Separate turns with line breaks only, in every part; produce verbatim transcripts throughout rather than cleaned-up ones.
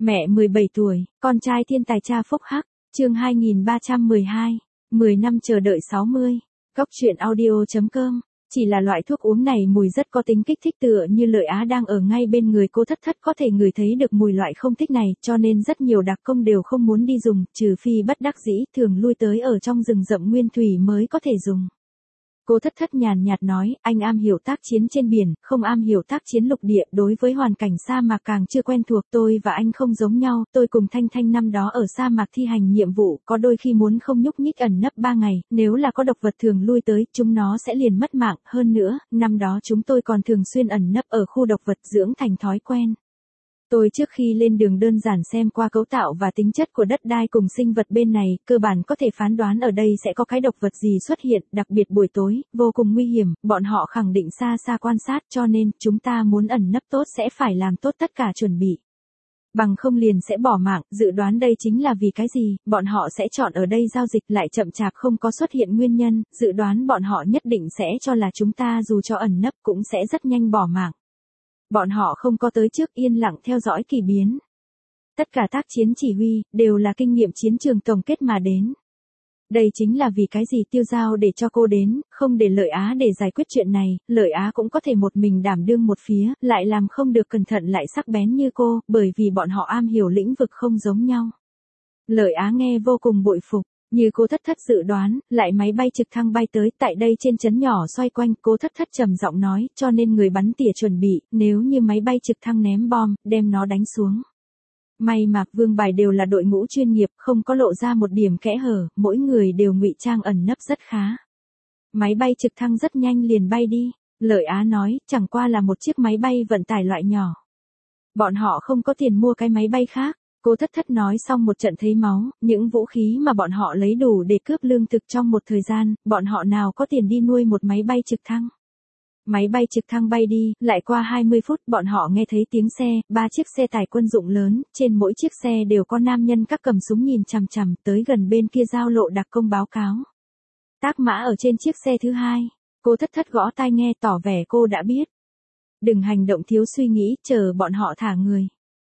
Mẹ mười bảy tuổi, con trai thiên tài cha phúc hắc, chương hai nghìn ba trăm mười hai, mười năm chờ đợi sáu mươi. Góc truyện audio.com. Chỉ là loại thuốc uống này mùi rất có tính kích thích, tựa như Lợi Á đang ở ngay bên người cô Thất Thất có thể ngửi thấy được mùi loại không thích này, cho nên rất nhiều đặc công đều không muốn đi dùng, trừ phi bất đắc dĩ, thường lui tới ở trong rừng rậm nguyên thủy mới có thể dùng. Cô Thất Thất nhàn nhạt nói, anh am hiểu tác chiến trên biển, không am hiểu tác chiến lục địa, đối với hoàn cảnh sa mạc càng chưa quen thuộc. Tôi và anh không giống nhau, tôi cùng Thanh Thanh năm đó ở sa mạc thi hành nhiệm vụ, có đôi khi muốn không nhúc nhích ẩn nấp ba ngày, nếu là có độc vật thường lui tới, chúng nó sẽ liền mất mạng, hơn nữa, năm đó chúng tôi còn thường xuyên ẩn nấp ở khu độc vật dưỡng thành thói quen. Tôi trước khi lên đường đơn giản xem qua cấu tạo và tính chất của đất đai cùng sinh vật bên này, cơ bản có thể phán đoán ở đây sẽ có cái độc vật gì xuất hiện, đặc biệt buổi tối, vô cùng nguy hiểm, bọn họ khẳng định xa xa quan sát, cho nên, chúng ta muốn ẩn nấp tốt sẽ phải làm tốt tất cả chuẩn bị. Bằng không liền sẽ bỏ mạng, dự đoán đây chính là vì cái gì, bọn họ sẽ chọn ở đây giao dịch lại chậm chạp không có xuất hiện nguyên nhân, dự đoán bọn họ nhất định sẽ cho là chúng ta dù cho ẩn nấp cũng sẽ rất nhanh bỏ mạng. Bọn họ không có tới trước, yên lặng theo dõi kỳ biến. Tất cả tác chiến chỉ huy, đều là kinh nghiệm chiến trường tổng kết mà đến. Đây chính là vì cái gì Tiêu Giao để cho cô đến, không để Lợi Á để giải quyết chuyện này, Lợi Á cũng có thể một mình đảm đương một phía, lại làm không được cẩn thận lại sắc bén như cô, bởi vì bọn họ am hiểu lĩnh vực không giống nhau. Lợi Á nghe vô cùng bội phục. Như cô Thất Thất dự đoán, lại máy bay trực thăng bay tới, tại đây trên trấn nhỏ xoay quanh, cô Thất Thất trầm giọng nói, cho nên người bắn tỉa chuẩn bị, nếu như máy bay trực thăng ném bom, đem nó đánh xuống. May mà Vương Bài đều là đội ngũ chuyên nghiệp, không có lộ ra một điểm kẽ hở, mỗi người đều ngụy trang ẩn nấp rất khá. Máy bay trực thăng rất nhanh liền bay đi, Lợi Á nói, chẳng qua là một chiếc máy bay vận tải loại nhỏ. Bọn họ không có tiền mua cái máy bay khác. Cô Thất Thất nói xong một trận thấy máu, những vũ khí mà bọn họ lấy đủ để cướp lương thực trong một thời gian, bọn họ nào có tiền đi nuôi một máy bay trực thăng. Máy bay trực thăng bay đi, lại qua hai mươi phút bọn họ nghe thấy tiếng xe, ba chiếc xe tải quân dụng lớn, trên mỗi chiếc xe đều có nam nhân các cầm súng nhìn chằm chằm, tới gần bên kia giao lộ đặc công báo cáo. Tác Mã ở trên chiếc xe thứ hai, cô Thất Thất gõ tai nghe tỏ vẻ cô đã biết. Đừng hành động thiếu suy nghĩ, chờ bọn họ thả người.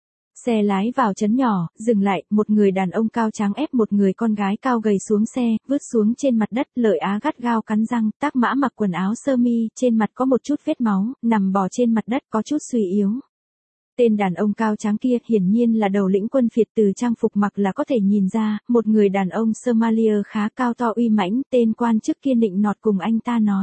Xe lái vào trấn nhỏ, dừng lại, một người đàn ông cao tráng ép một người con gái cao gầy xuống xe, vứt xuống trên mặt đất, Lợi Á gắt gao cắn răng, Tác Mã mặc quần áo sơ mi, trên mặt có một chút vết máu, nằm bò trên mặt đất có chút suy yếu. Tên đàn ông cao tráng kia hiển nhiên là đầu lĩnh quân phiệt, từ trang phục mặc là có thể nhìn ra, một người đàn ông Somalia khá cao to uy mãnh, tên quan chức kia nịnh nọt cùng anh ta nói.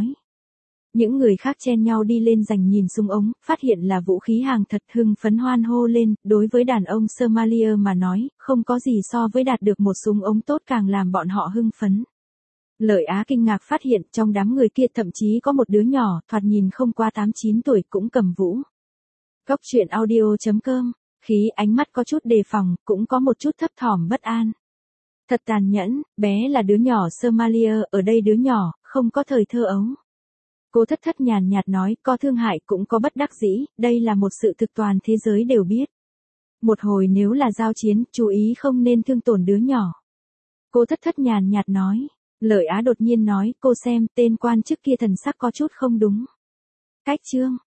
Những người khác chen nhau đi lên giành nhìn súng ống, phát hiện là vũ khí hàng thật, hưng phấn hoan hô lên, đối với đàn ông Somalia mà nói, không có gì so với đạt được một súng ống tốt càng làm bọn họ hưng phấn. Lợi Á kinh ngạc phát hiện trong đám người kia thậm chí có một đứa nhỏ, thoạt nhìn không qua tám chín tuổi cũng cầm vũ. Góc truyện audio.com, khí ánh mắt có chút đề phòng, cũng có một chút thấp thỏm bất an. Thật tàn nhẫn, bé là đứa nhỏ Somalia, ở đây đứa nhỏ, không có thời thơ ấu. Cô Thất Thất nhàn nhạt nói, có thương hại cũng có bất đắc dĩ, đây là một sự thực toàn thế giới đều biết. Một hồi nếu là giao chiến, chú ý không nên thương tổn đứa nhỏ. Cô Thất Thất nhàn nhạt nói. Lợi Á đột nhiên nói, cô xem, tên quan chức kia thần sắc có chút không đúng. Cách chương,